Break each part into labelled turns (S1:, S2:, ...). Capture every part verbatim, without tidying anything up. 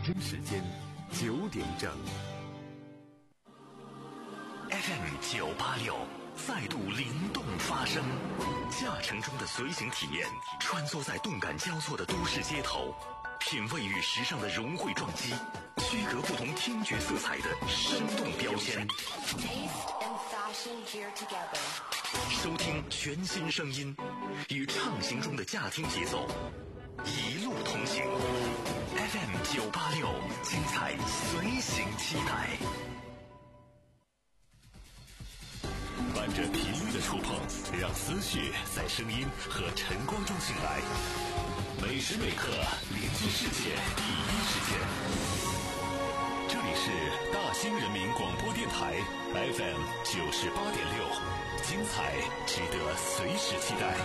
S1: 京时间九点整。
S2: F M 九八六再度灵动发声，驾乘中的随行体验，穿梭在动感交错的都市街头，品味与时尚的融汇撞击，区隔不同听觉色彩的生动标签。收听全新声音，与畅行中的驾听节奏，一路同行。F M 九八六，精彩随行期待。伴着频率的触碰，让思绪在声音和晨光中醒来。每时每刻连接世界第一时间。这里是大兴人民广播电台 F M 九十八点六，精彩值得随时期待。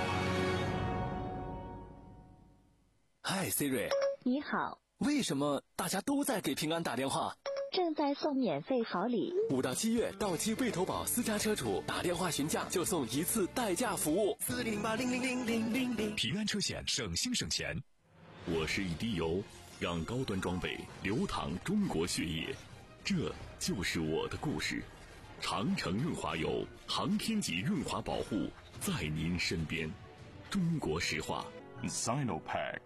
S3: 嗨 Siri，
S4: 你好。
S3: 为什么大家都在给平安打电话？
S4: 正在送免费好礼，
S3: 五到七月到期未投保私家车主打电话询价就送一次代驾服务。
S5: 四零八零零零零零零，
S2: 平安车险省心省钱。我是一滴油，让高端装备流淌中国血液，这就是我的故事。长城润滑油，航天级润滑保护，在您身边。中国石化 Sinopack。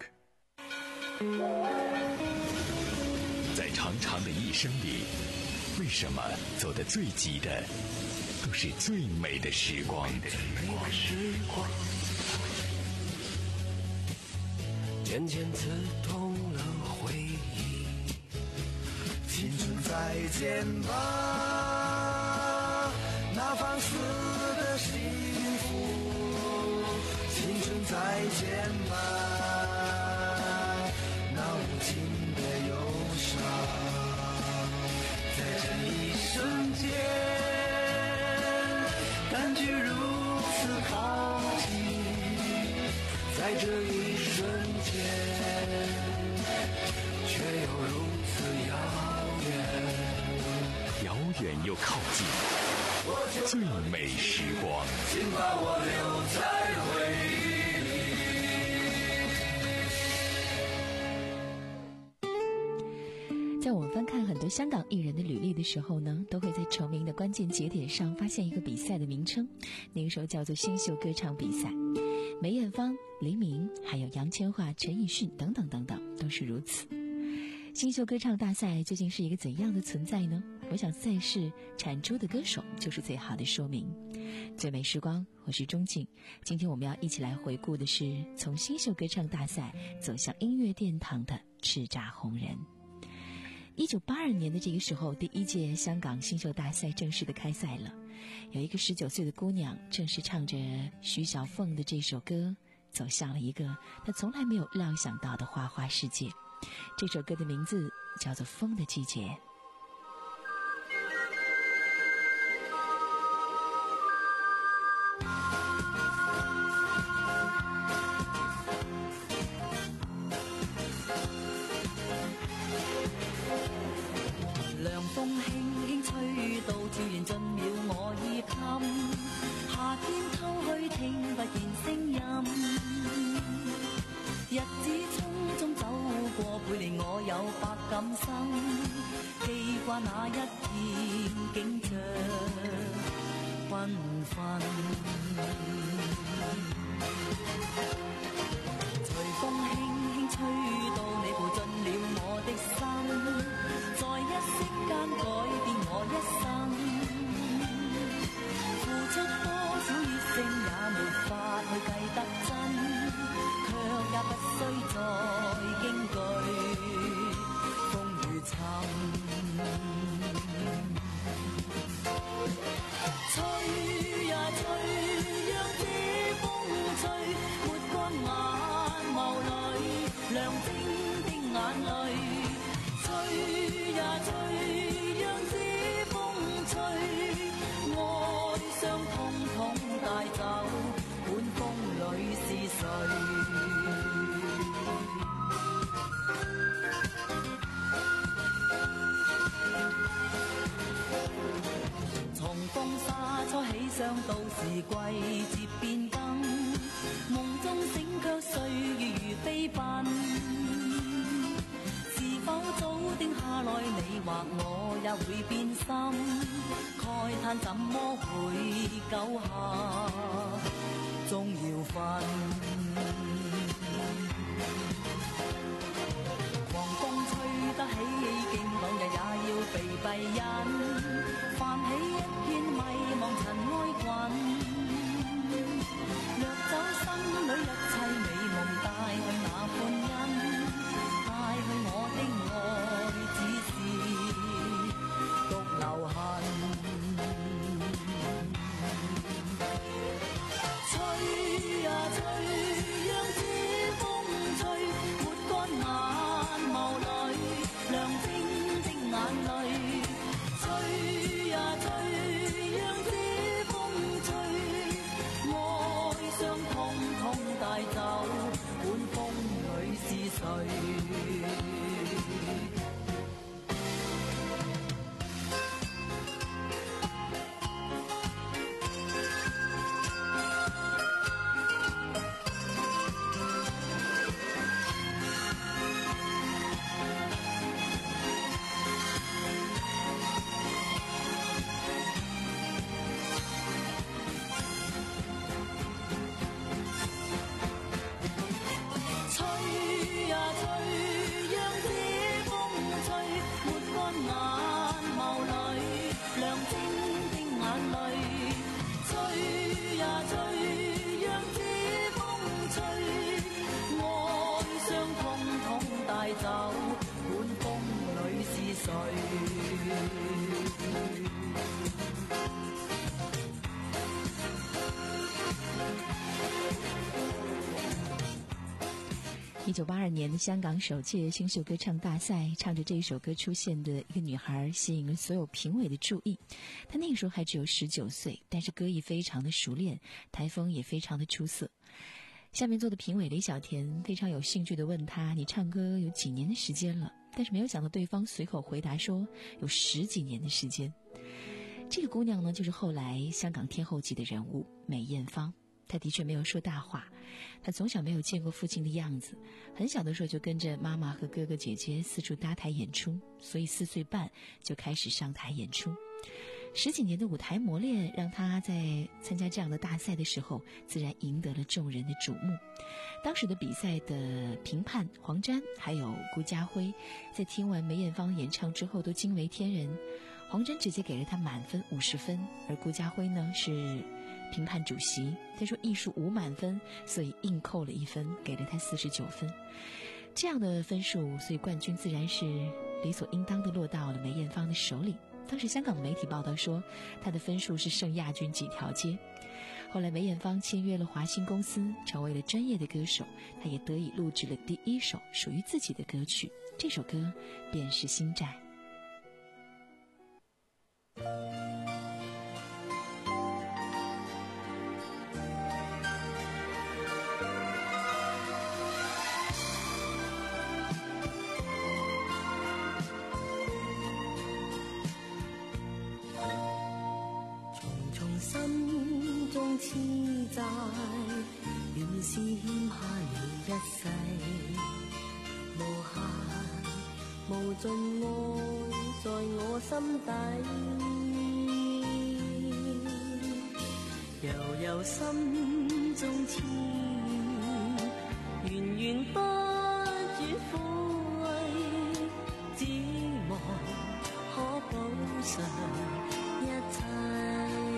S2: 在长长的一生里，为什么走得最急的都是最美的时光？
S5: 渐渐刺痛了回忆，青春再见吧，那放肆的幸福，青春再见吧，那无尽的忧伤，在这一瞬间感觉如此靠近，在这一瞬间却又如此遥远，
S2: 遥远又靠近，最美时光，
S5: 请把我留在回忆
S6: 里。在我们翻看很多香港艺人的履历的时候呢，都会在成名的关键节点上发现一个比赛的名称，那个时候叫做新秀歌唱比赛。梅艳芳、黎明，还有杨千嬅、陈奕迅等等等等，都是如此。新秀歌唱大赛究竟是一个怎样的存在呢？我想赛事产出的歌手就是最好的说明。最美时光，我是钟静。今天我们要一起来回顾的是从新秀歌唱大赛走向音乐殿堂的叱咤红人。一九八二年的这个时候，第一届香港新秀大赛正式的开赛了。有一个十九岁的姑娘，正是唱着徐小凤的这首歌，走向了一个她从来没有料想到的花花世界。这首歌的名字叫做《风的季节》。
S7: 凉風輕輕吹到，悄然進了我耳襟。夏天偷去聽不見聲音，日子匆匆走過，背離我有百感生。記掛那一片景象繽紛，隨風輕輕吹到，你步進了我的心。在一息間改變我一生，付出多少熱誠也沒法去計得真，卻也不需再驚懼風雨侵。吹呀吹，讓這風吹，抹乾眼眸裏亮晶的眼淚。吹呀吹，讓這風吹，愛傷通通帶走，管風裏是誰？從風沙初起上到時季節變更，夢中醒卻歲月如飛奔。是否早來你或我也會變心，慨嘆怎麼會久下，終要分。狂風吹得起勁，朗日也要被閉忍，泛起一片迷茫塵埃滾，掠走心裏一切美夢，帶去那歡欣，帶去我的愛，只是獨留痕。吹啊吹，讓這風吹，抹乾眼眸裏亮晶的眼淚。吹啊吹，讓這風吹，愛傷通通帶走，管風裏是誰。
S6: 一九八二年的香港首届新秀歌唱大赛，唱着这一首歌出现的一个女孩吸引了所有评委的注意。她那个时候还只有十九岁，但是歌艺非常的熟练，台风也非常的出色。下面坐的评委李小田非常有兴趣地问她：“你唱歌有几年的时间了？”但是没有想到对方随口回答说有十几年的时间。这个姑娘呢，就是后来香港天后级的人物梅艳芳。她的确没有说大话，她从小没有见过父亲的样子，很小的时候就跟着妈妈和哥哥姐姐四处搭台演出，所以四岁半就开始上台演出。十几年的舞台磨练让她在参加这样的大赛的时候自然赢得了众人的瞩目。当时的比赛的评判黄沾还有顾嘉辉在听完梅艳芳演唱之后都惊为天人，黄沾直接给了她满分五十分，而顾嘉辉呢是评判主席，他说艺术无满分，所以硬扣了一分，给了他四十九分。这样的分数，所以冠军自然是理所应当的落到了梅艳芳的手里。当时香港的媒体报道说，她的分数是胜亚军几条街。后来梅艳芳签约了华星公司，成为了专业的歌手，她也得以录制了第一首属于自己的歌曲，这首歌便是《心债》。
S7: 痴債原是欠下你一世，無限無盡愛在我心底，悠悠心中痴源源不絕撫慰，只望可補償一切。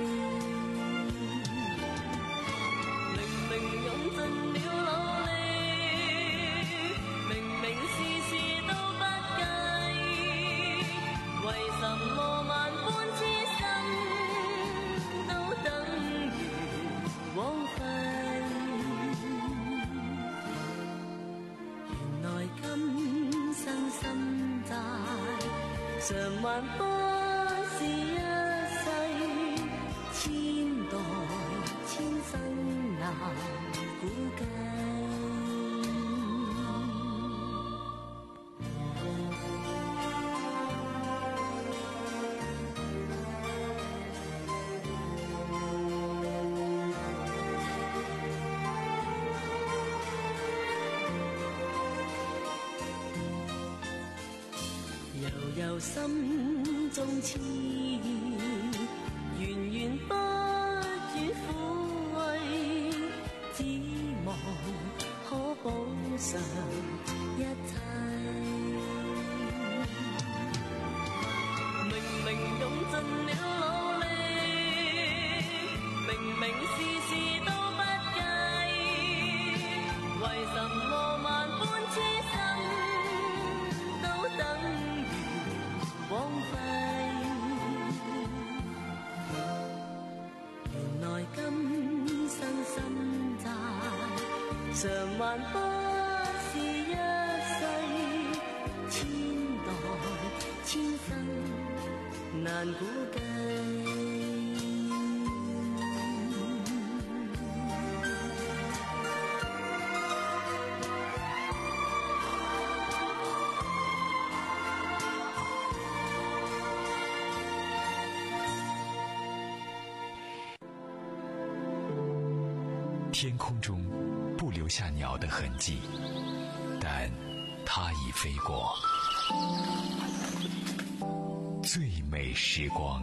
S7: 明明用盡了努力，明明事事都不計，為什麼萬般痴心都等於枉費？原來今生心債償還不是一世，千代千生難估計。 悠悠心中痴意，源源不絕撫慰，只望可補償一切。明明用盡了努力，明明事事都不計，為什麼萬般痴心都等於枉費？原來今生心債償還不是一世，千代千生難估計。
S2: 天空中不留下鸟的痕迹，但它已飞过。最美时光。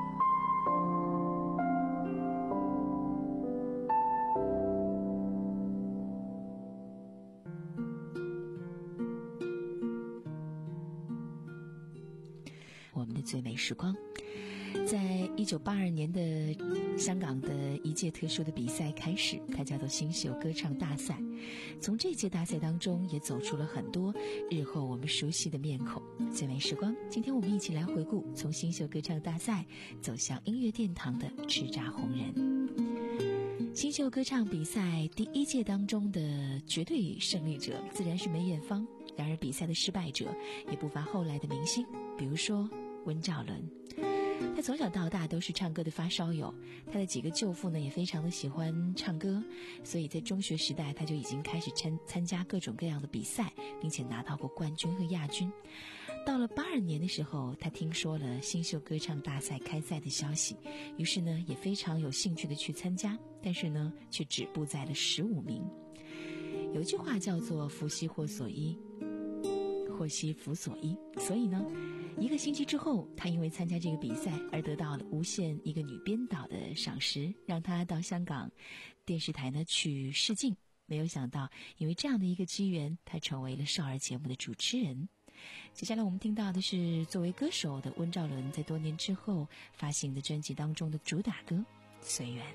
S6: 我们的最美时光，在一九八二年的香港的一届特殊的比赛开始，它叫做新秀歌唱大赛。从这届大赛当中也走出了很多日后我们熟悉的面孔。最美时光，今天我们一起来回顾从新秀歌唱大赛走向音乐殿堂的叱咤红人。新秀歌唱比赛第一届当中的绝对胜利者自然是梅艳芳，然而比赛的失败者也不乏后来的明星，比如说温兆伦。他从小到大都是唱歌的发烧友，他的几个舅父呢也非常的喜欢唱歌，所以在中学时代他就已经开始参参加各种各样的比赛，并且拿到过冠军和亚军。到了八二年的时候，他听说了新秀歌唱大赛开赛的消息，于是呢也非常有兴趣的去参加，但是呢却止步在了十五名。有一句话叫做福兮祸所依，祸兮福所依，所以呢一个星期之后，他因为参加这个比赛而得到了无线一个女编导的赏识，让他到香港电视台呢去试镜。没有想到因为这样的一个机缘，他成为了少儿节目的主持人。接下来我们听到的是作为歌手的温兆伦在多年之后发行的专辑当中的主打歌《随缘》。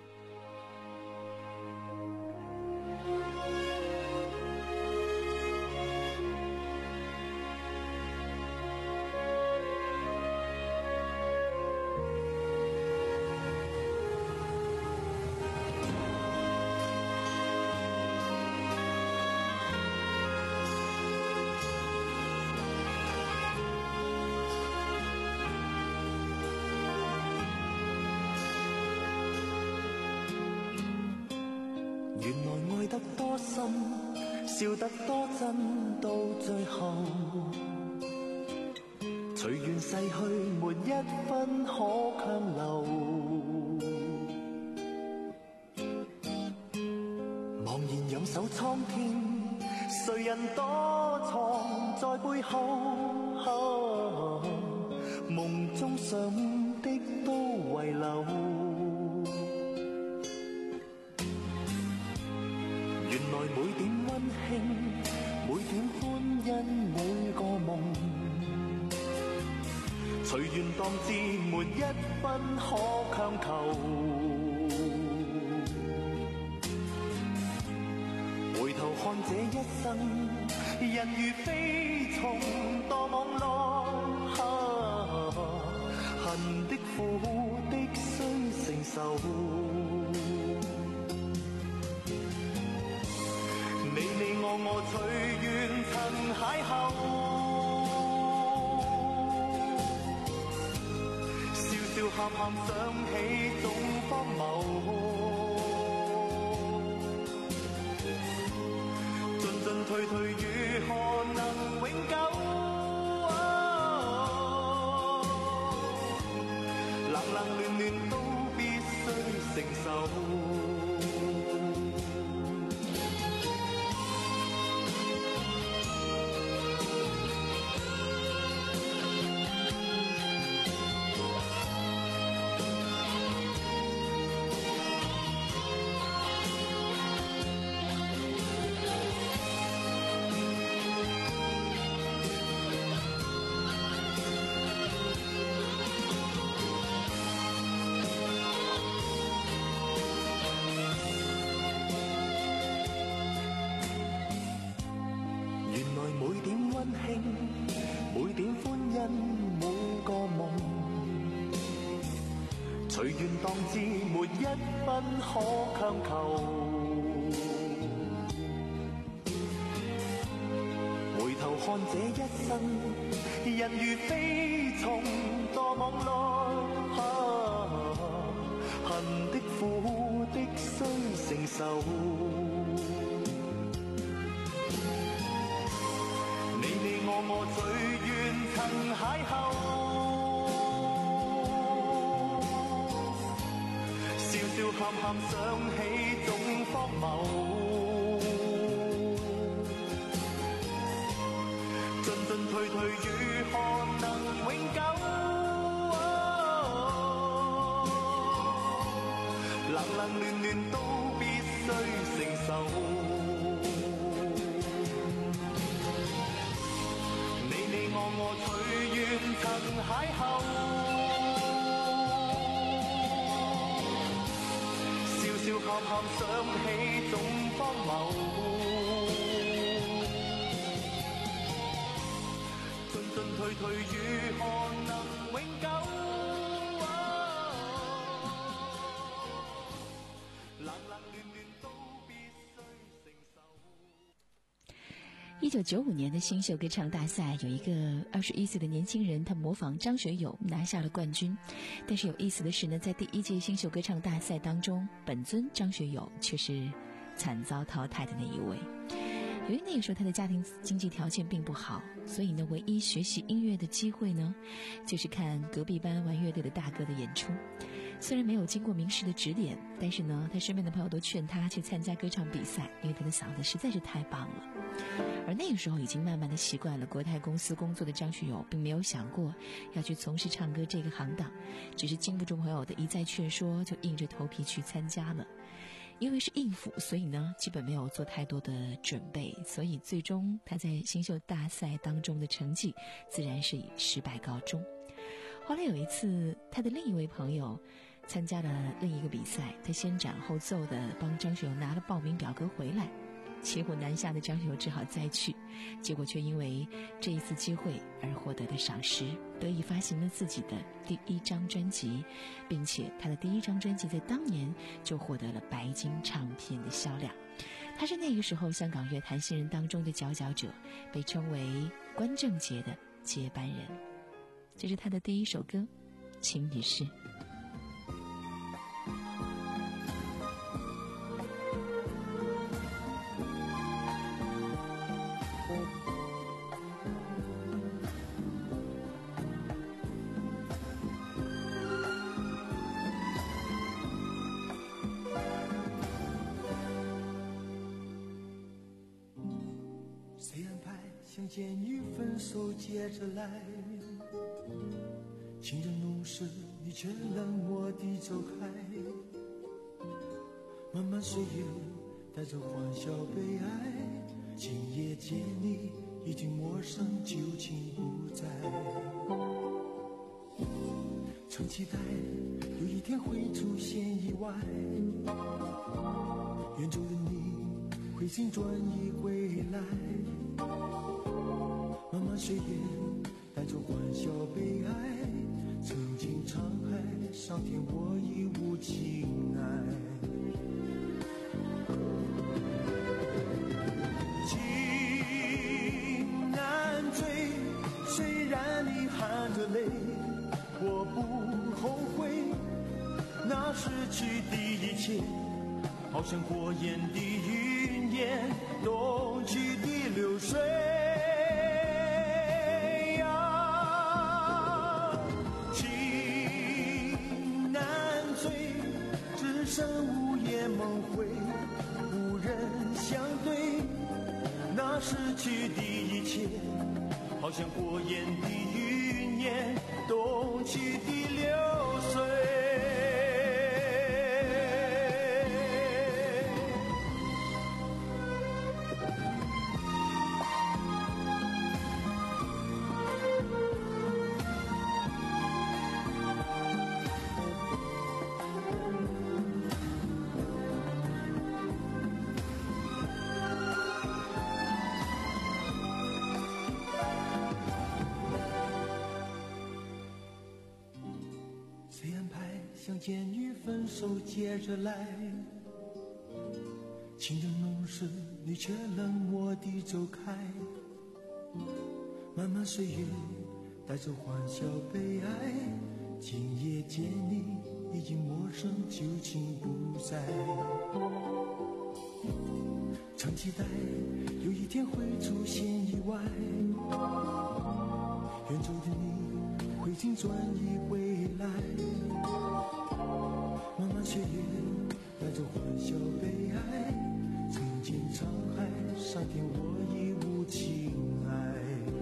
S5: 笑得多真，到最後隨緣逝去，沒一分可強留。茫然仰首蒼天，誰人躲藏在背後？啊、夢中想的都遺留。原來每點溫馨，每點歡欣，每個夢，隨緣當至，沒一分可強求。回頭看這一生，人如飛蟲墮網內，啊、恨的苦的須承受。你你我我隨緣曾邂逅，笑笑喊喊想起總荒謬，進進退退如何能永久？啊、冷冷暖暖都必須承受。 人每個夢，隨緣當知沒一分可強求。回頭看這一生，人如飛蟲，墮網內，啊，恨的苦的須承受。你你我我隨緣曾邂逅，笑笑喊喊想起總荒謬，進進退退如何能永久？冷冷暖暖都必須承受。我隨緣曾邂逅，笑笑喊喊想起總荒謬，進進退退如何能永久？冷冷暖暖都必須承受。
S6: 一九九五年的新秀歌唱大赛，有一个二十一岁的年轻人，他模仿张学友拿下了冠军。但是有意思的是呢，在第一届新秀歌唱大赛当中，本尊张学友却是惨遭淘汰的那一位。由于那个时候他的家庭经济条件并不好，所以呢，唯一学习音乐的机会呢，就是看隔壁班玩乐队的大哥的演出。虽然没有经过名师的指点，但是呢，他身边的朋友都劝他去参加歌唱比赛，因为他的嗓子实在是太棒了。而那个时候已经慢慢的习惯了国泰公司工作的张学友，并没有想过要去从事唱歌这个行当，只是经不住朋友的一再劝说，就硬着头皮去参加了。因为是应付，所以呢，基本没有做太多的准备，所以最终他在新秀大赛当中的成绩自然是以失败告终。后来有一次，他的另一位朋友参加了另一个比赛，他先斩后奏的帮张学友拿了报名表格回来，骑虎难下的张学友只好再去，结果却因为这一次机会而获得的赏识，得以发行了自己的第一张专辑，并且他的第一张专辑在当年就获得了白金唱片的销量。他是那个时候香港乐坛新人当中的佼佼者，被称为关正杰的接班人。这是他的第一首歌《情与事》。
S5: 谁安排相见与分手接着来？情人怒视，你却冷漠地走开。漫漫岁月带着欢笑悲哀，今夜见你已经陌生，旧情不在。曾期待有一天会出现意外，远走的你回心转意归来。漫漫岁月带着欢笑悲哀，曾经沧海桑田我已无情爱。情难追，虽然你含着泪，我不后悔那失去的一切，好像火焰的云烟，东去的流水。午夜梦回，无人相对，那失去的一切，好像火焰的云烟，东去的流水。 像监狱分手接着来，情人浓时你却冷漠地走开，漫漫岁月带着欢笑悲哀，今夜见你已经陌生，旧情不在，常期待有一天会出现意外，远走的你会尽转意回来，漫漫岁月带着欢笑悲哀，曾经沧海桑田我已无情爱，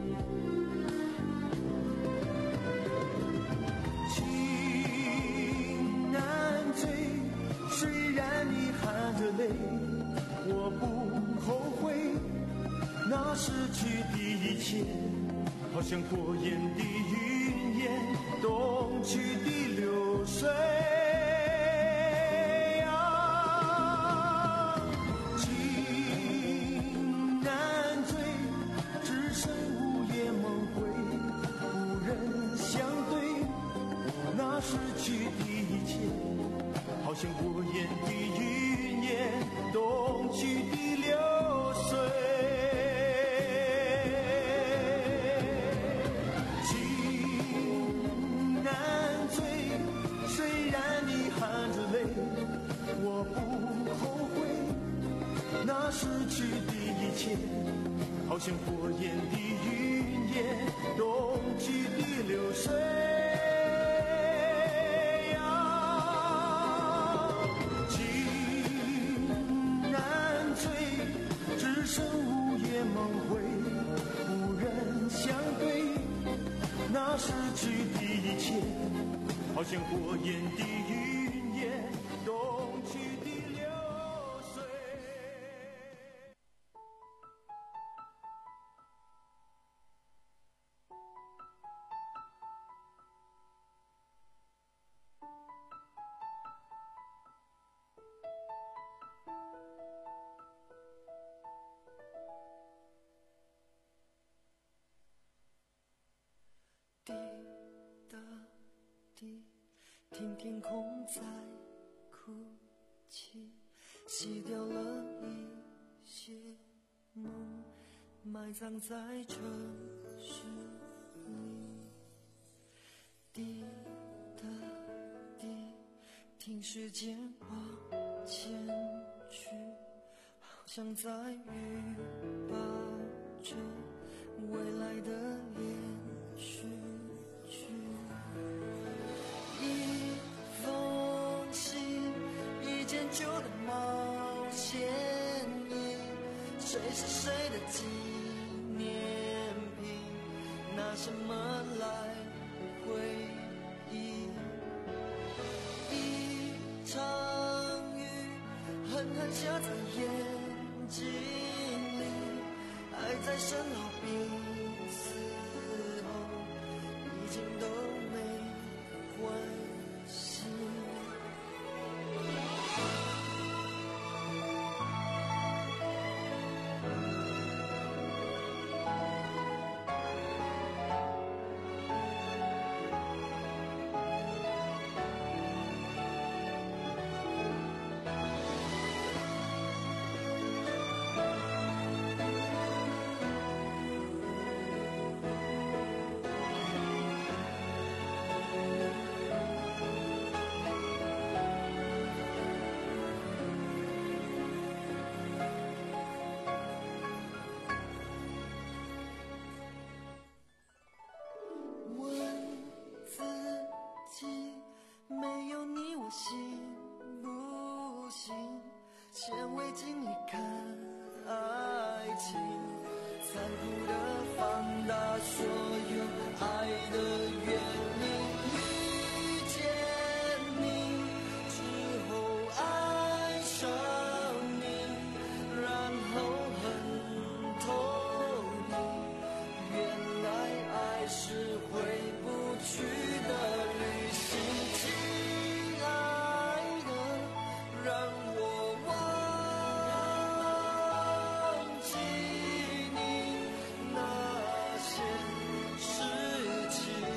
S5: 情难醉，虽然你含着泪，我不后悔，那失去的一切好像过眼的云烟，东去的流水啊，情难醉，只剩午夜梦回，无人相对，那失去的一切好像过眼的云烟，东去的流水，情难醉，虽然你含着泪，我不后悔，那失去的一切好像过眼的云烟，东去的流水梦回，无人相对，那失去的一切好像过眼的云烟，东去的流水。
S8: 滴答滴，听天空在哭泣，洗掉了一些梦，埋葬在城市里。滴答滴，听时间往前去，好像在预报着未来的连续剧。一封信，一件旧的毛线衣，谁是谁的纪念品，拿什么来回忆？一场雨，狠狠下在眼睛里，爱在生老病死后已经都没关系。显微镜里看爱情，残酷的放大所有爱的原因。遇见你之后爱上你，然后很透明，原来爱是回不去的旅行。亲爱的，让我忘记你那些事情。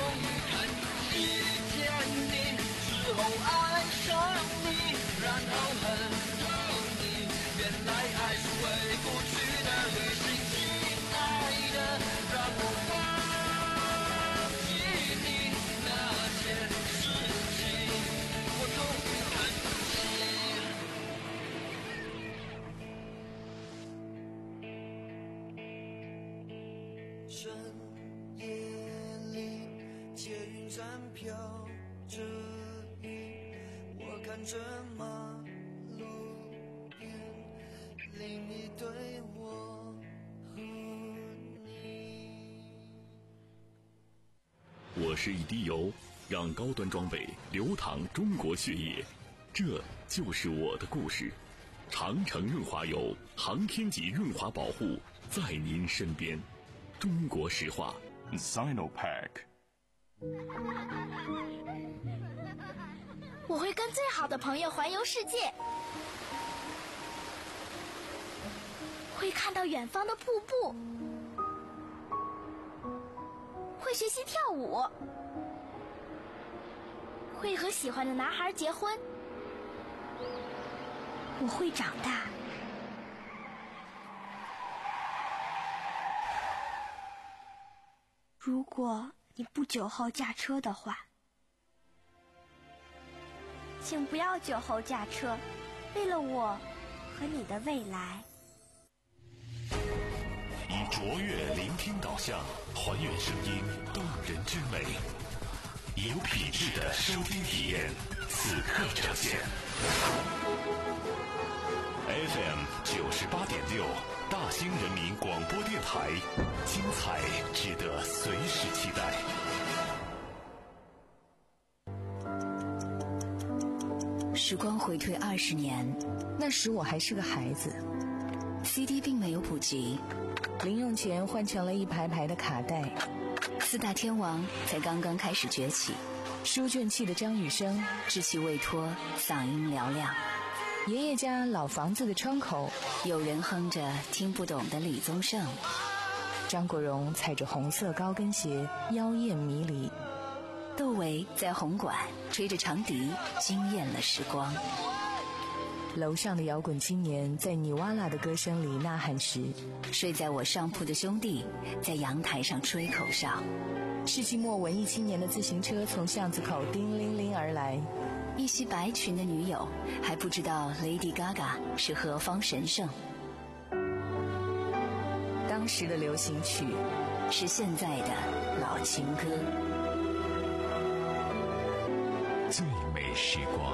S8: 于看遇见你之后爱上你，然后很多你，原来爱是回不去的旅行，亲爱的，让我忘记你那件事情，我终于看清。深夜里，捷运站飘着雨，我看着马路边另一对我和你。
S2: 我是一滴油，让高端装备流淌中国血液，这就是我的故事。长城润滑油，航天级润滑保护，在您身边。中国石化 Sinopack。
S9: 我会跟最好的朋友环游世界，会看到远方的瀑布，会学习跳舞，会和喜欢的男孩结婚。我会长大。如果你不酒后驾车的话，请不要酒后驾车，为了我和你的未来。
S2: 以卓越聆听导向，还原声音动人之美，以有品质的收听体验，此刻呈现。F M 九十八点六，大兴人民广播电台，精彩值得随时期待。
S10: 时光回退二十年，那时我还是个孩子 ，C D 并没有普及，零用钱换成了一排排的卡带，四大天王才刚刚开始崛起，书卷气的张雨生稚气未脱，嗓音嘹亮。爷爷家老房子的窗口，有人哼着听不懂的李宗盛。张国荣踩着红色高跟鞋，妖艳迷离。窦唯在红馆吹着长笛，惊艳了时光。楼上的摇滚青年在尼瓦拉的歌声里呐喊时，睡在我上铺的兄弟在阳台上吹口哨。世纪末文艺青年的自行车从巷子口叮铃铃而来，一袭白裙的女友还不知道 Lady Gaga 是何方神圣。当时的流行曲是现在的老情歌。
S2: 最美时光。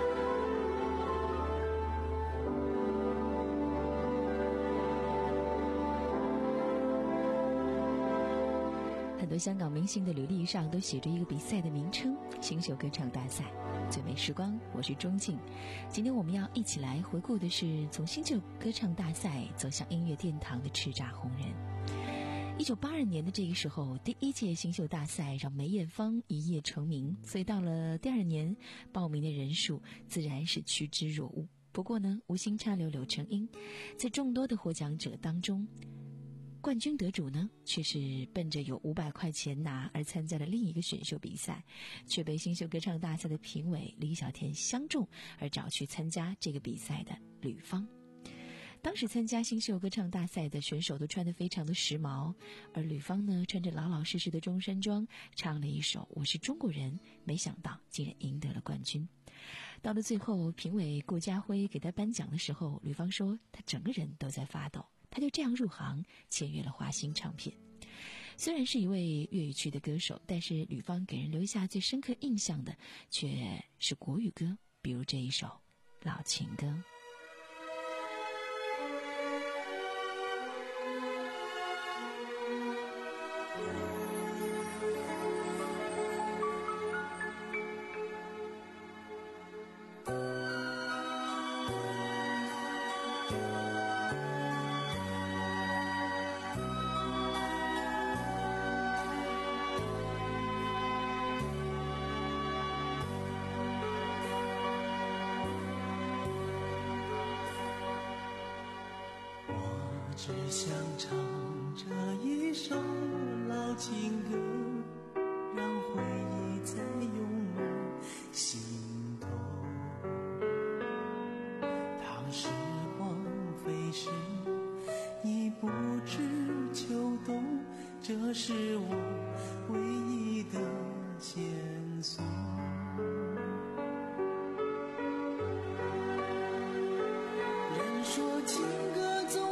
S6: 很多香港明星的履历上都写着一个比赛的名称——新秀歌唱大赛。最美时光，我是钟静。今天我们要一起来回顾的是从新秀歌唱大赛走向音乐殿堂的叱咤红人。一九八二年的这个时候，第一届新秀大赛让梅艳芳一夜成名，所以到了第二年，报名的人数自然是趋之若鹜。不过呢，无心插柳柳成荫，在众多的获奖者当中，冠军得主呢，却是奔着有五百块钱拿而参加了另一个选秀比赛，却被新秀歌唱大赛的评委李小田相中而找去参加这个比赛的吕方。当时参加新秀歌唱大赛的选手都穿得非常的时髦，而吕方呢，穿着老老实实的中山装，唱了一首《我是中国人》，没想到竟然赢得了冠军。到了最后，评委顾家辉给他颁奖的时候，吕方说他整个人都在发抖。他就这样入行，签约了华星唱片。虽然是一位粤语区的歌手，但是吕方给人留下最深刻印象的却是国语歌，比如这一首《老情歌》。
S5: 只想唱这一首老情歌，让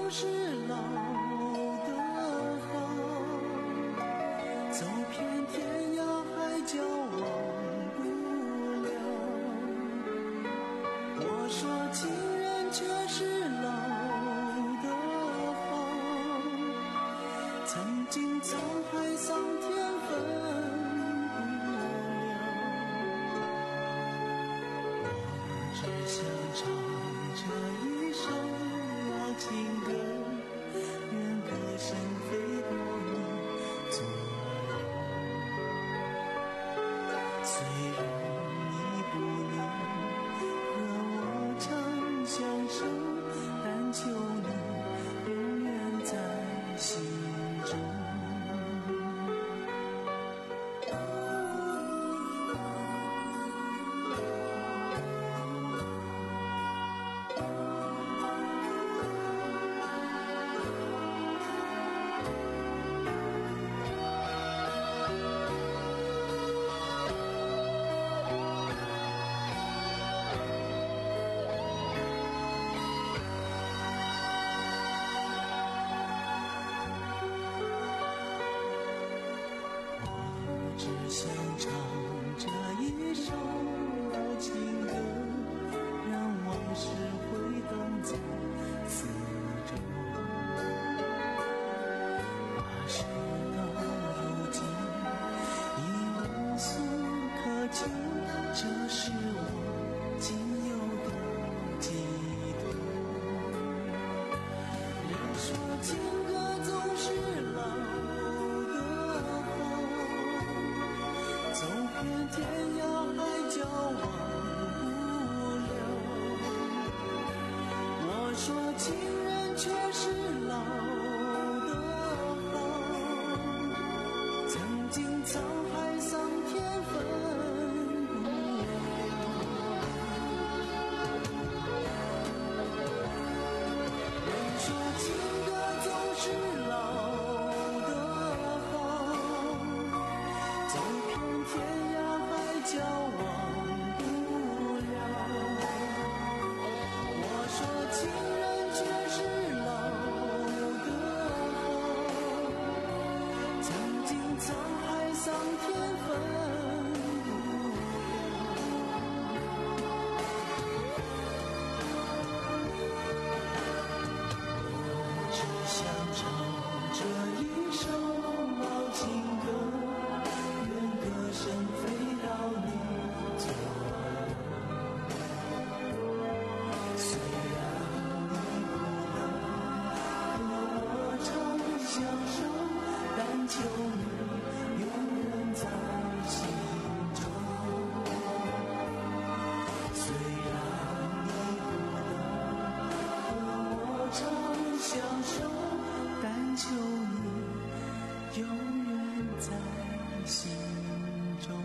S5: 就是老的好，走遍天涯海角忘不了。我说情人却是老的好，曾经沧海桑田分不了。我只想唱这一首老情歌，愿歌声飞到你左右。虽然你不能和我长相守，但求你永远在心中。只想唱这一首老情歌，让往事回荡在四周。话说到如今已无所可求，这是我仅有的寄托。人说情歌总是老走遍天涯海角忘不了。我说情人却是老的好，曾经沧海桑田分不了。人说情歌总是老的好，走遍天涯海角忘不了。我说情人却是老的好，曾经沧海桑田分不了。我只想唱这一首老情歌，愿歌声飞到你左右。虽然你不能和我长相守，但求你永远在心中。虽然你不能和我长相守，但求你永远在心中。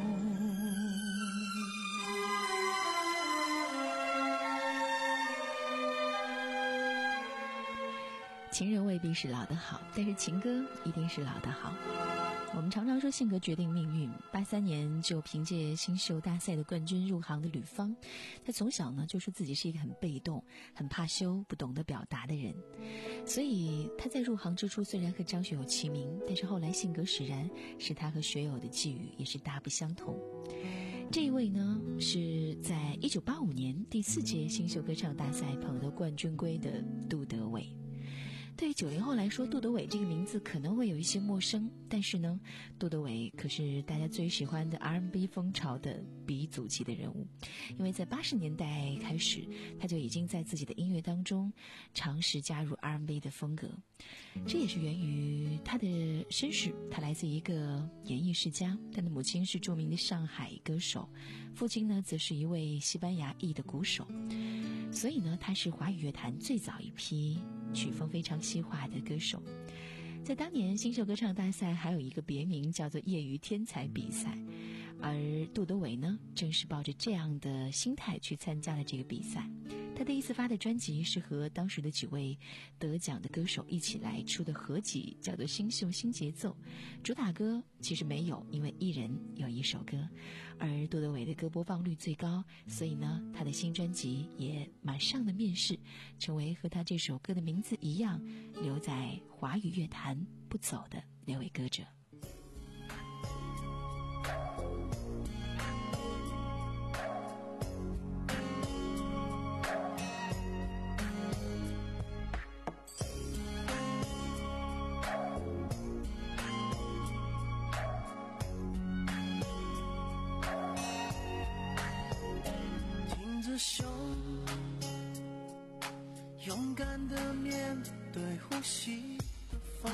S6: 情人未必是老的好，但是情歌一定是老的好。我们常常说性格决定命运。八三年就凭借新秀大赛的冠军入行的吕方，他从小呢就说自己是一个很被动、很怕羞、不懂得表达的人。所以他在入行之初虽然和张学友齐名，但是后来性格使然，使他和学友的际遇也是大不相同。这一位呢是在一九八五年第四届新秀歌唱大赛捧得冠军归的杜德伟。对于九零后来说，杜德伟这个名字可能会有一些陌生，但是呢，杜德伟可是大家最喜欢的 R and B 风潮的鼻祖级的人物。因为在八十年代开始，他就已经在自己的音乐当中尝试加入 R and B 的风格。这也是源于他的身世，他来自一个演艺世家，他的母亲是著名的上海歌手，父亲呢则是一位西班牙裔的鼓手。所以呢，他是华语乐坛最早一批曲风非常西化的歌手。在当年新秀歌唱大赛还有一个别名叫做业余天才比赛，而杜德伟呢正是抱着这样的心态去参加了这个比赛。 他第一次发的专辑是和当时的几位得奖的歌手一起来出的合集，叫做《新秀新节奏》。主打歌其实没有，因为一人有一首歌，而杜德伟的歌播放率最高，所以呢，他的新专辑也马上的面世，成为和他这首歌的名字一样，留在华语乐坛不走的那位歌者。
S5: 手，勇敢地面对呼吸的风，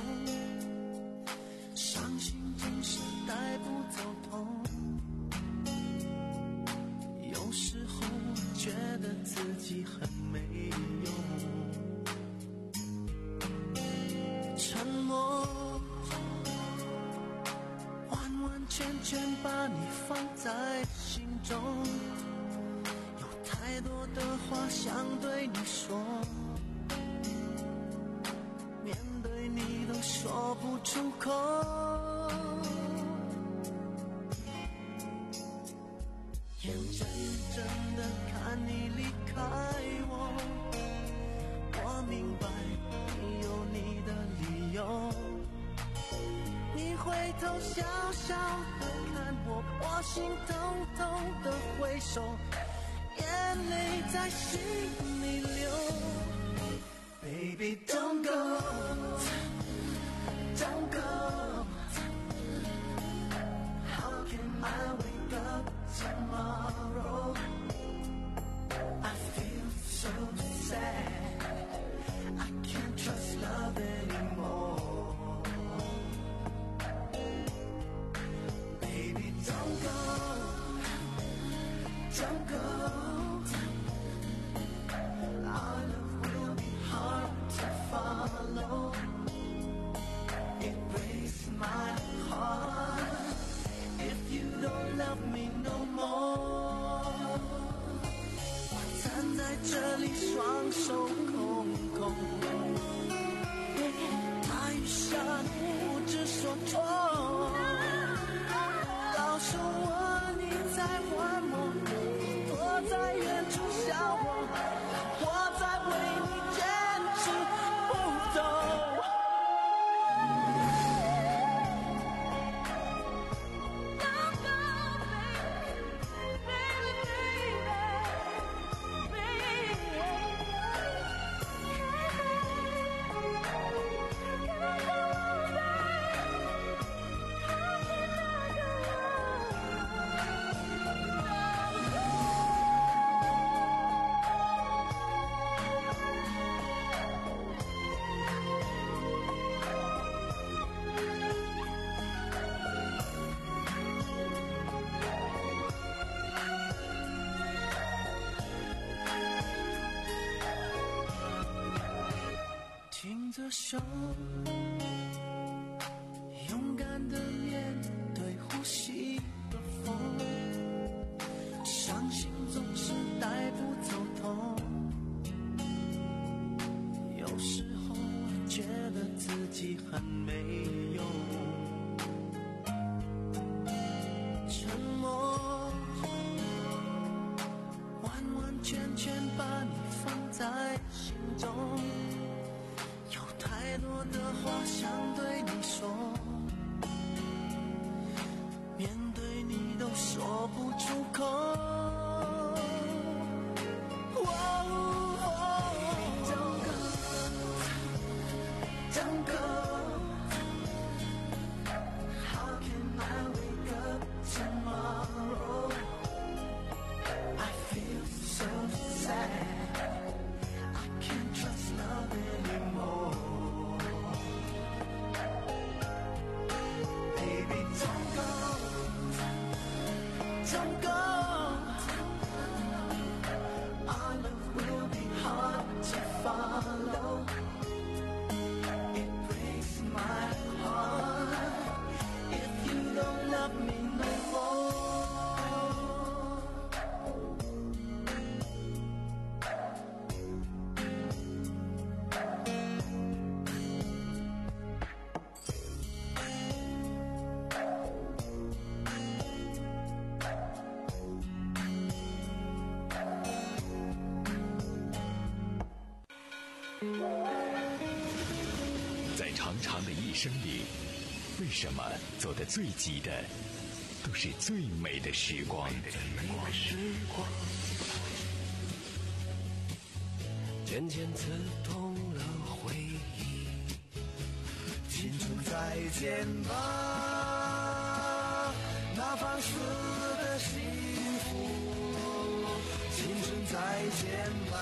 S5: 伤心总是带不走痛，有时候我觉得自己很没用，沉默完完全全把你放在心中，太多的话想对你说，面对你都说不出口，眼睁睁地看你离开我，我明白你有你的理由，你回头笑笑地看我，我心痛痛地挥手，眼泪在心里流 Baby don't go Don't go How can I wake up tomorrow I feel so sad I can't trust love anymore Baby don't go Don't go这里双手空空，大雨下不知所措，告诉我你在幻梦，躲在远处笑我，我在为你坚持不走。牵着手，勇敢地面对呼吸的风，伤心总是带不走痛，有时候我觉得自己很没用，沉默完完全全把你放在心中，太多的话想对你说，面对你都说不出口。Don't go, don't go. How can I wake up tomorrow? I feel so sad. I can't trust love anymore. Don't go,
S11: 忙的一生里，为什么走得最急的都是最美的时光？
S8: 时光渐渐刺痛了回忆，青春再见吧，那放肆的幸福，青春再见吧，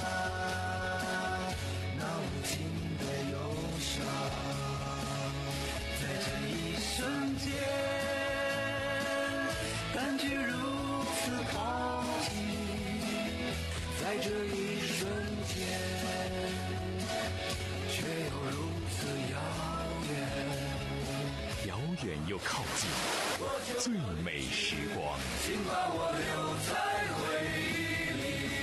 S8: 那无情的忧伤，在这一瞬间感觉如此靠近，在这一瞬间却又如此遥远，
S11: 遥远又靠近，最美时光，
S8: 请把我留在回忆里。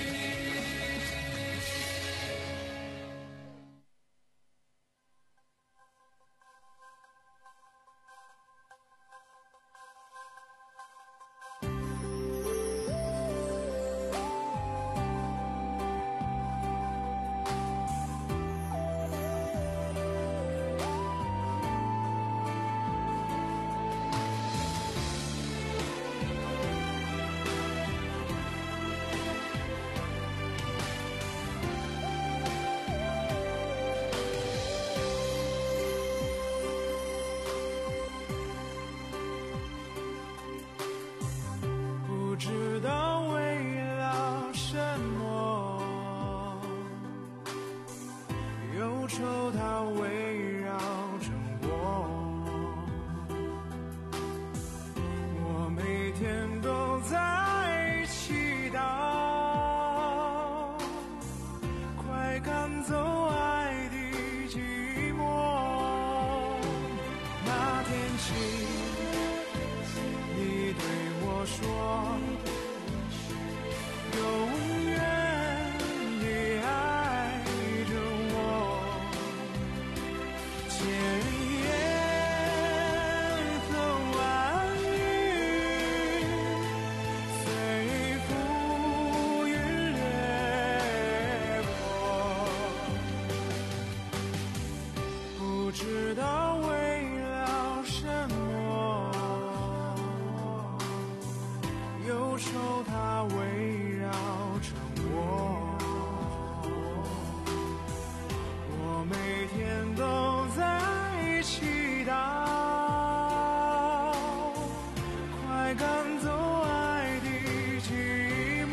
S8: 不知道为了什么，忧愁它围绕着我，我每天都在祈祷，快赶走爱的寂寞。那天起你对我说，永远地爱着我，千言和万语随浮云掠过，不知道为了什么，忧愁它围绕着我，我每天都在祈祷，快赶走爱的寂寞。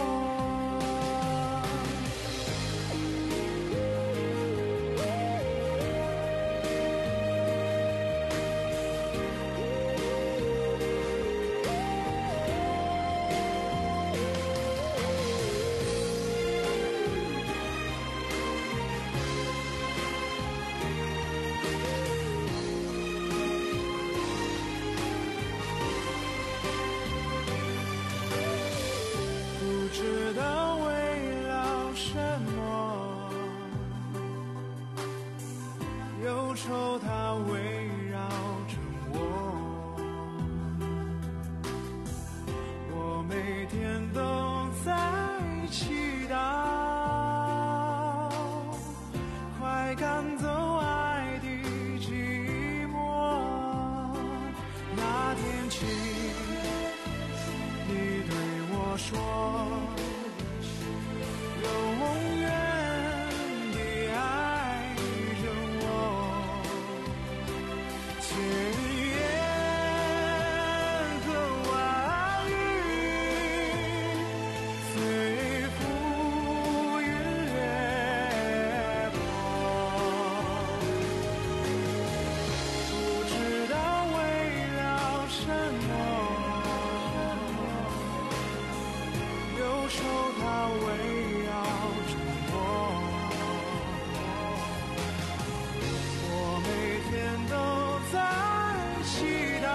S8: 不知道为了什么，忧愁它围绕着我，我每天都在祈祷，快赶走爱的寂寞。那天起你对我说，永远地爱着我，千言和万语随浮云掠过，不知道为了什么，忧愁它围绕着我，我每天都在祈祷，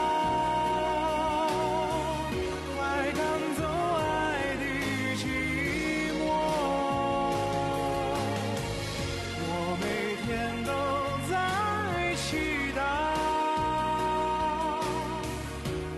S8: 快赶走爱的寂寞。我每天都在祈祷，快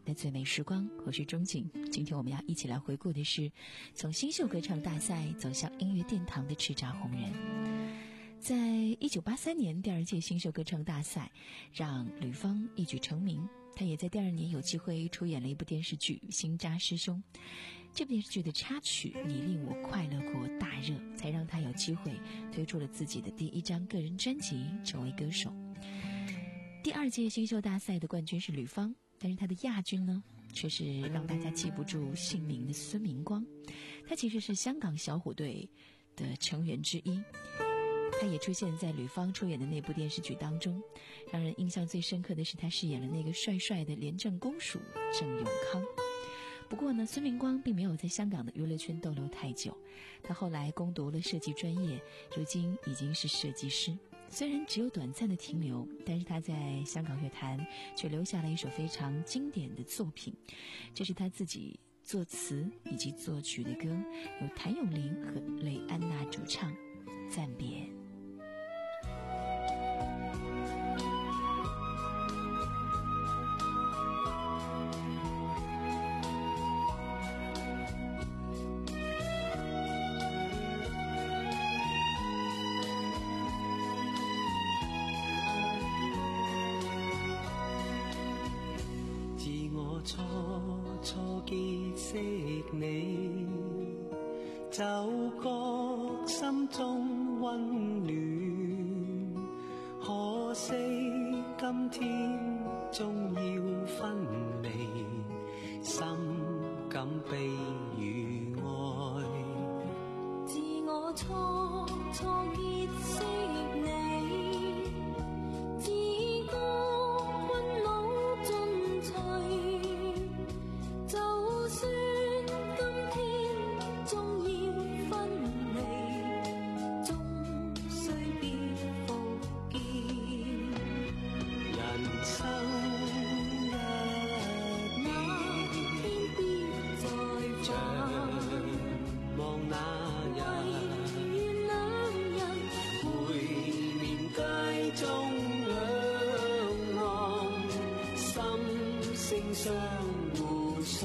S6: 的最美时光，我是钟景。今天我们要一起来回顾的是从新秀歌唱大赛走向音乐殿堂的叱咤红人。在一九八三年第二届新秀歌唱大赛让吕方一举成名，他也在第二年有机会出演了一部电视剧《新扎师兄》。这部电视剧的插曲《你令我快乐过》大热，才让他有机会推出了自己的第一张个人专辑，成为歌手。第二届新秀大赛的冠军是吕方，但是他的亚军呢，却是让大家记不住姓名的孙明光。他其实是香港小虎队的成员之一，他也出现在吕方出演的那部电视剧当中。让人印象最深刻的是他饰演了那个帅帅的廉政公署郑永康。不过呢，孙明光并没有在香港的娱乐圈逗留太久，他后来攻读了设计专业，如今已经是设计师。虽然只有短暂的停留，但是他在香港乐坛却留下了一首非常经典的作品，这是他自己作词以及作曲的歌，由谭咏麟和雷安娜主唱《暂别》。
S5: 初初結識你，就覺心中溫暖。可惜今天終要分離，心感悲與愛。
S7: 自我初初結識你，自覺困惱盡除。就算今天終要分離，終須別復見。
S5: 人生一年，
S7: 那天必再返，
S5: 望那日，
S7: 唯願兩人
S5: 會面街中兩岸，心聲相互訴，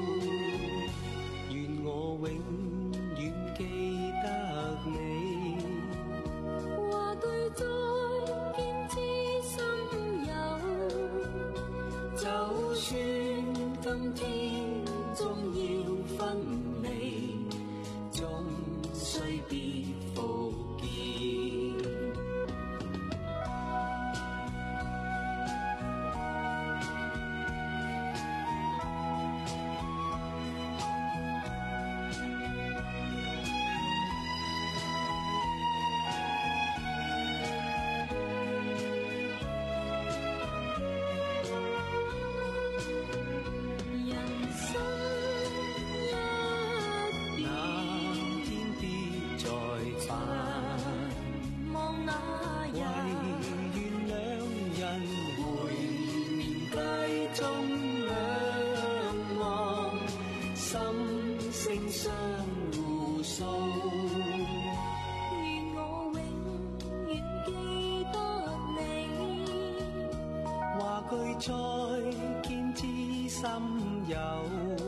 S5: 願我永遠記得你。
S7: 話句再見知心友，
S5: 就算今天終要分離，終須別復見。再見知心友，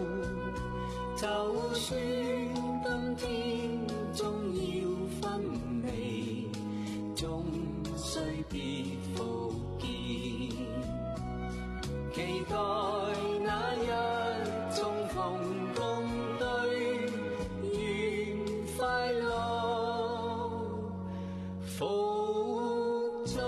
S5: 就算今天終要分離，終須別復見。期待那日重逢共對，願快樂復在。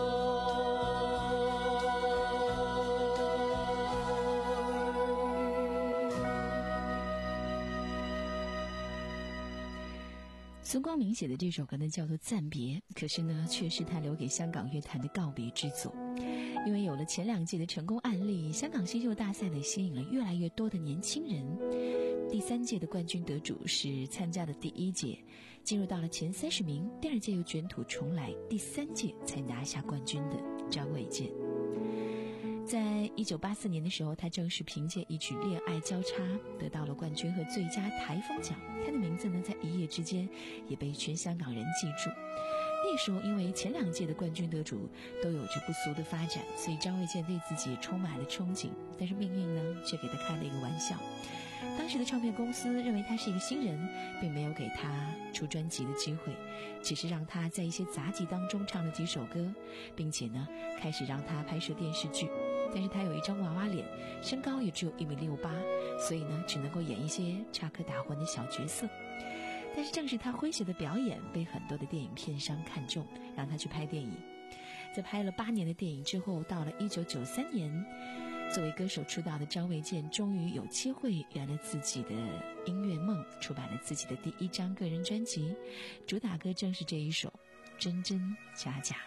S6: 孙光明写的这首歌呢叫做《暂别》，可是呢却是他留给香港乐坛的告别之作。因为有了前两届的成功案例，香港新秀大赛呢吸引了越来越多的年轻人。第三届的冠军得主是参加的第一届，进入到了前三十名，第二届又卷土重来，第三届才拿下冠军的张卫健。在一九八四年的时候，他正是凭借一曲《恋爱交叉》得到了冠军和最佳台风奖。他的名字呢，在一夜之间也被全香港人记住。 那时候因为前两届的冠军得主都有着不俗的发展，所以张卫健对自己也充满了憧憬。但是命运呢，却给他开了一个玩笑。当时的唱片公司认为他是一个新人，并没有给他出专辑的机会，只是让他在一些杂技当中唱了几首歌，并且呢，开始让他拍摄电视剧。但是他有一张娃娃脸，身高也只有一米六八，所以呢，只能够演一些插科打诨的小角色。但是正是他诙谐的表演被很多的电影片商看中，让他去拍电影。在拍了八年的电影之后，到了一九九三年，作为歌手出道的张卫健终于有机会圆了自己的音乐梦，出版了自己的第一张个人专辑，主打歌正是这一首《真真假假》。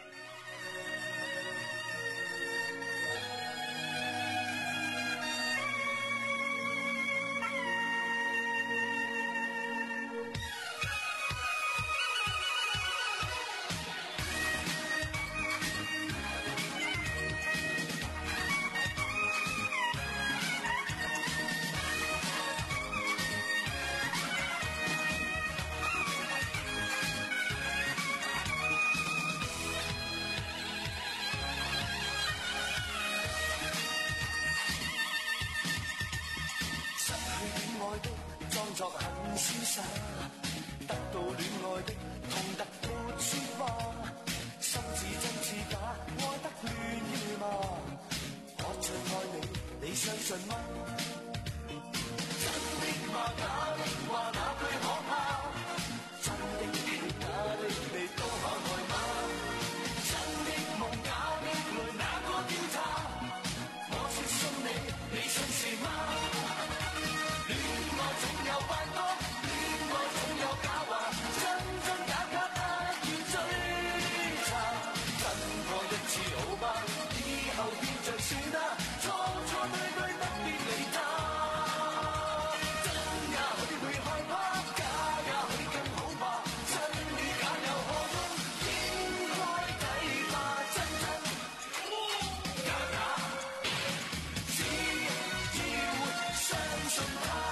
S5: 作很潇灑，得到戀愛的痛得沒說話，心似真似假，愛得亂與麻，我最愛你，你相信嗎？真的嗎？假的話哪句可怕？真的戲假的你都可愛嗎？真的夢假的淚哪個調查？我說信你，你信是嗎？戀愛總有幻覺，戀愛總有假話，真真假假不要追查。真過一次好吧，以後變着算啦，錯錯對對不必理他。真也許會害怕，假也許更好吧，真與假又何用？應該睇吧，真真假假，只要相信他。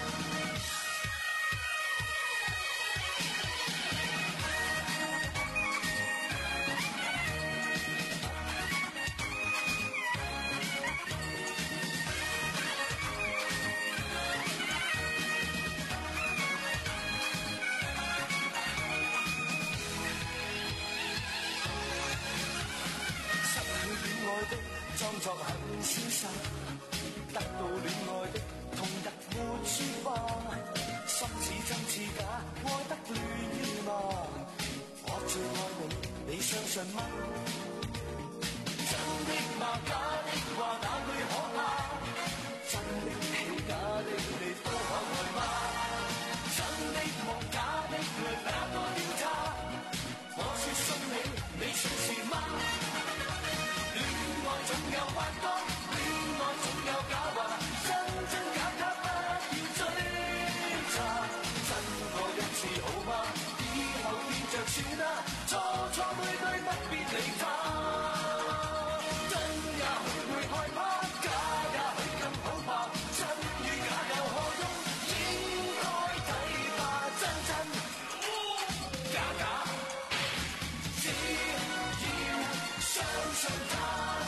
S5: 裝作很瀟灑，得到戀愛的痛得沒說話，心似真似假，愛得亂與麻，我最愛你，你相信嗎？真的嗎？假的話哪句可怕？真的戲假的你都可愛嗎？真的夢假的淚哪個調查？我說信你，你信是嗎？戀愛總有幻覺，戀愛總有假話，真真假假不要追查。真過一次好嗎？以後變着算啦，錯錯對對不必理他。真也許會害怕，假也許更好吧，真與假又何用？應該睇吧，真真假假，只要相信他。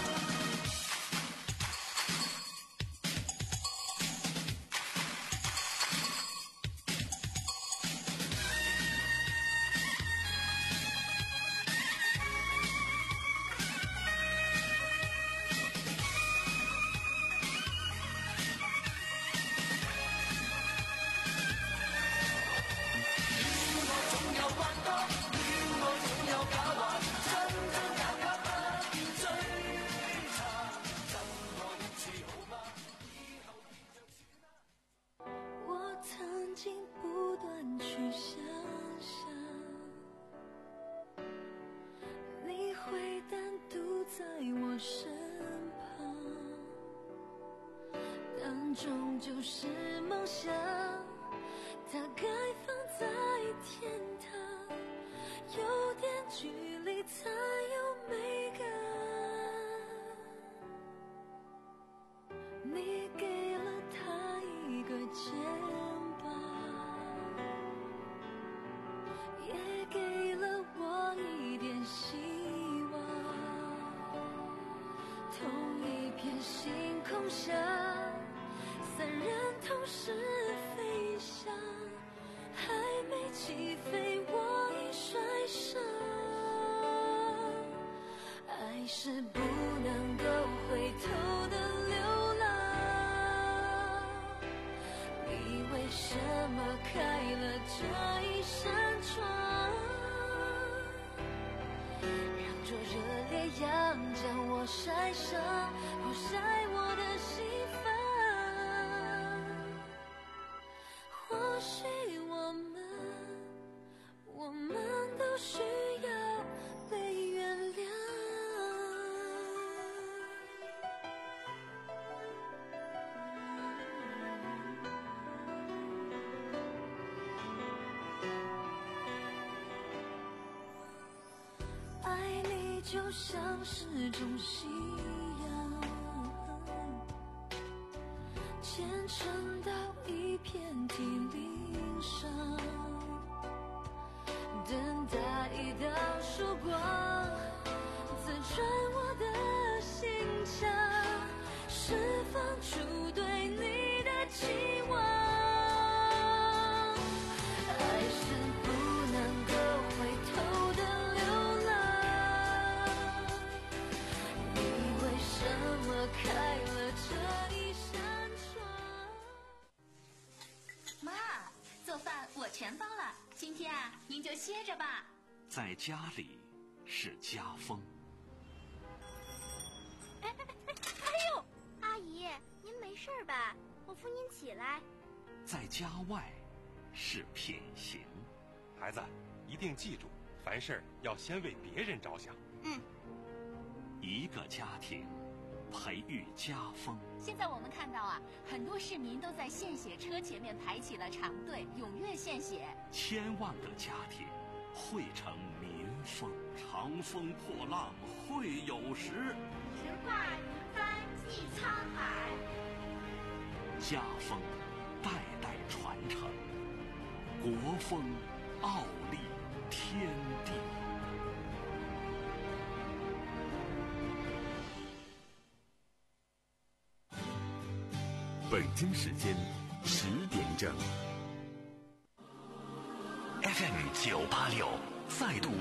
S7: 就是梦想，它该放在天堂，有点距离才有美感。你给了他一个肩膀，也给了我这一扇窗，让灼热烈阳将我晒伤，或晒我的心房。或许我们我们都需要被原谅。爱你就像是种夕阳，虔诚到一片体鳞伤，等待一道曙光刺穿我的心墙，释放出对你的期望。爱是不能够回头的流浪，你为什么开了这一扇窗？
S12: 妈，做饭我全包了，今天啊，您就歇着吧。
S2: 在家里是家风。
S9: 哎哎哎哎呦，阿姨，您没事吧？我扶您起来。
S2: 在家外是品行。
S13: 孩子，一定记住，凡事要先为别人着想。
S12: 嗯。
S2: 一个家庭培育家风。
S12: 现在我们看到啊，很多市民都在献血车前面排起了长队，踊跃献血。
S2: 千万个家庭汇成民风，长风破浪会有时，
S9: 直挂云帆济沧海。
S2: 家风代代传承，国风傲立天地。
S1: 北京时间十点整。
S2: F M 九八六再度